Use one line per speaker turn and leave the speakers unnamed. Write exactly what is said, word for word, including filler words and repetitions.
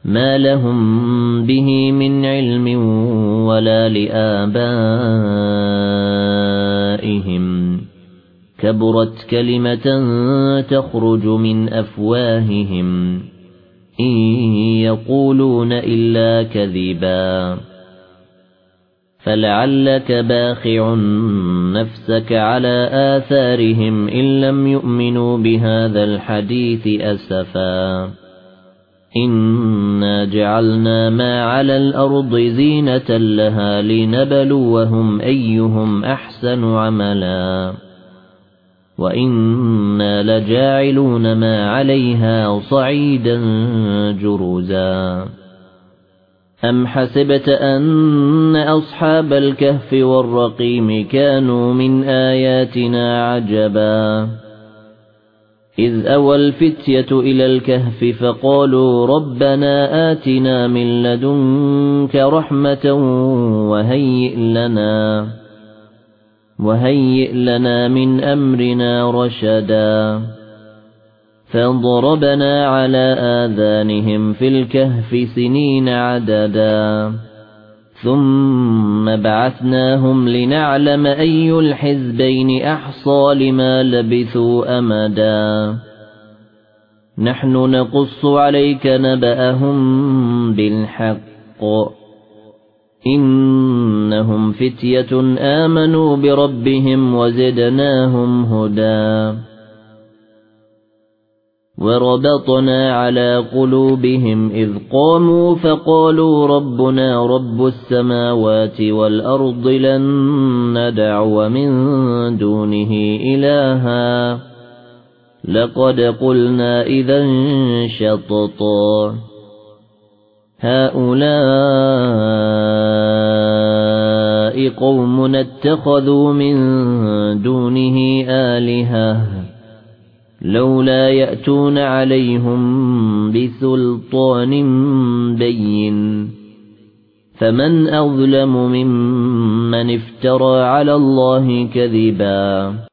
ما لهم به من علم ولا لآبائهم كبرت كلمة تخرج من أفواههم إن يقولون إلا كذبا فلعلك باخع نفسك على آثارهم إن لم يؤمنوا بهذا الحديث أسفا إنا جعلنا ما على الأرض زينة لها لنبلوهم أيهم أحسن عملا وإنا لجاعلون ما عليها صعيدا جرزا أم حسبت أن أصحاب الكهف والرقيم كانوا من آياتنا عجبا إذ أوى الفتية إلى الكهف فقالوا ربنا آتنا من لدنك رحمة وهيئ لنا وهيئ لنا من أمرنا رشدا فضربنا على آذانهم في الكهف سنين عددا ثم بعثناهم لنعلم أي الحزبين أحصى لما لبثوا أمدا نحن نقص عليك نبأهم بالحق إنهم فتية آمنوا بربهم وزدناهم هدى وربطنا على قلوبهم إذ قاموا فقالوا ربنا رب السماوات والأرض لن ندعو من دونه إلها لقد قلنا إذا شططا هؤلاء قوم اتخذوا من دونه آلهة لولا يأتون عليهم بسلطان بين فمن أظلم ممن افترى على الله كذبا